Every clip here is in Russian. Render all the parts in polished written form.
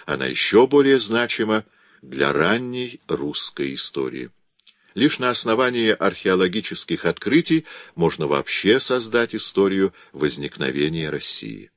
она еще более значима для ранней русской истории. Лишь на основании археологических открытий можно вообще создать историю возникновения России.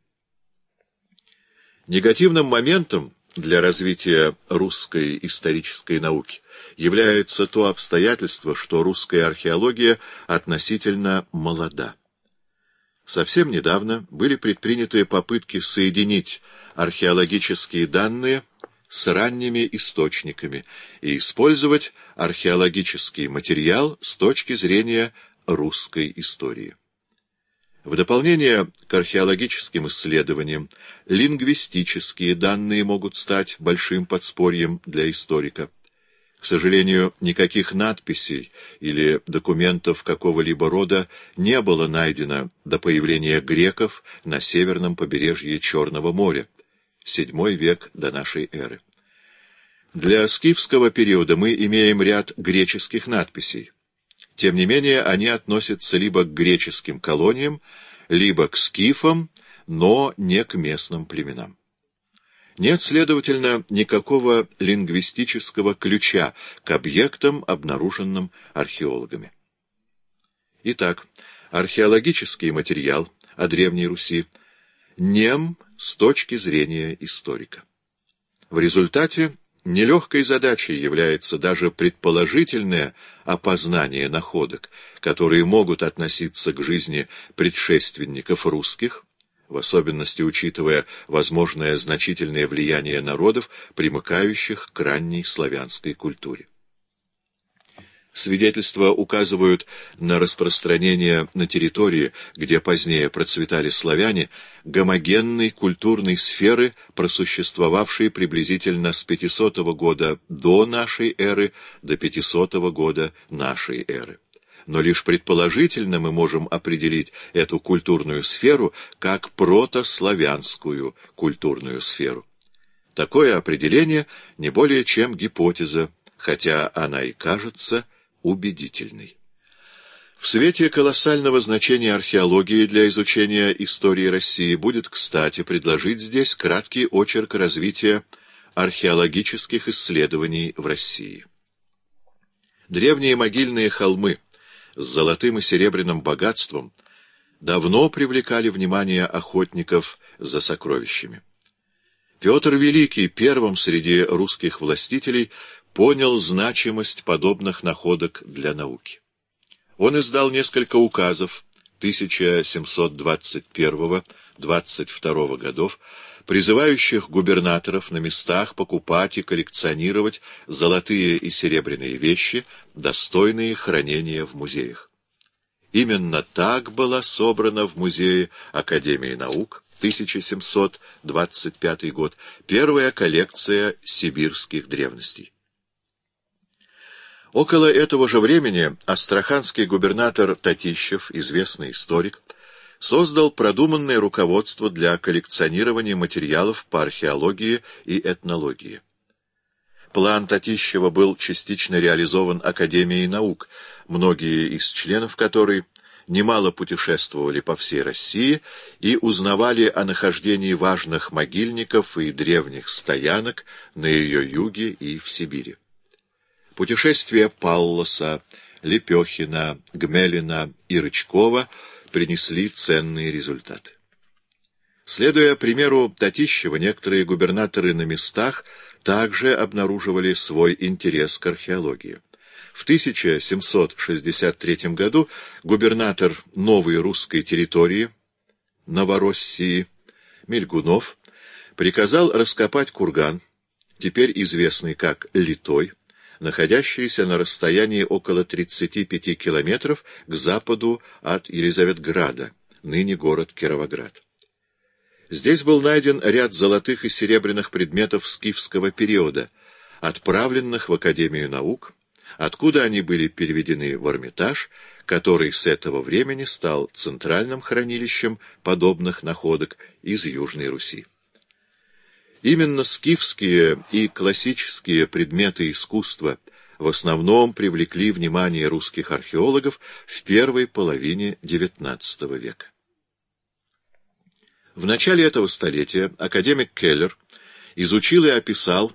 Негативным моментом для развития русской исторической науки является то обстоятельство, что русская археология относительно молода. Совсем недавно были предприняты попытки соединить археологические данные с ранними источниками и использовать археологический материал с точки зрения русской истории. В дополнение к археологическим исследованиям, лингвистические данные могут стать большим подспорьем для историка. К сожалению, никаких надписей или документов какого-либо рода не было найдено до появления греков на северном побережье Черного моря, VII век до нашей эры. Для скифского периода мы имеем ряд греческих надписей. Тем не менее, они относятся либо к греческим колониям, либо к скифам, но не к местным племенам. Нет, следовательно, никакого лингвистического ключа к объектам, обнаруженным археологами. Итак, археологический материал о Древней Руси нем с точки зрения историка. В результате нелегкой задачей является даже предположительное опознание находок, которые могут относиться к жизни предшественников русских, в особенности учитывая возможное значительное влияние народов, примыкающих к ранней славянской культуре. Свидетельства указывают на распространение на территории, где позднее процветали славяне, гомогенной культурной сферы, просуществовавшей приблизительно с 500 года до нашей эры до 500 года нашей эры. Но лишь предположительно мы можем определить эту культурную сферу как протославянскую культурную сферу. Такое определение не более чем гипотеза, хотя она и кажется убедительной. В свете колоссального значения археологии для изучения истории России будет кстати предложить здесь краткий очерк развития археологических исследований в России. Древние могильные холмы с золотым и серебряным богатством давно привлекали внимание охотников за сокровищами. Петр Великий первым среди русских властителей понял значимость подобных находок для науки. Он издал несколько указов 1721-22 годов, призывающих губернаторов на местах покупать и коллекционировать золотые и серебряные вещи, достойные хранения в музеях. Именно так была собрана в музее Академии наук 1725 год первая коллекция сибирских древностей. Около этого же времени астраханский губернатор Татищев, известный историк, создал продуманное руководство для коллекционирования материалов по археологии и этнологии. План Татищева был частично реализован Академией наук, многие из членов которой немало путешествовали по всей России и узнавали о нахождении важных могильников и древних стоянок на ее юге и в Сибири. Путешествия Палласа, Лепехина, Гмелина и Рычкова принесли ценные результаты. Следуя примеру Татищева, некоторые губернаторы на местах также обнаруживали свой интерес к археологии. В 1763 году губернатор новой русской территории, Новороссии, Мельгунов, приказал раскопать курган, теперь известный как Литой, находящийся на расстоянии около 35 километров к западу от Елизаветграда, ныне город Кировоград. Здесь был найден ряд золотых и серебряных предметов скифского периода, отправленных в Академию наук, откуда они были переведены в Эрмитаж, который с этого времени стал центральным хранилищем подобных находок из Южной Руси. Именно скифские и классические предметы искусства в основном привлекли внимание русских археологов в первой половине XIX века. В начале этого столетия академик Келлер изучил и описал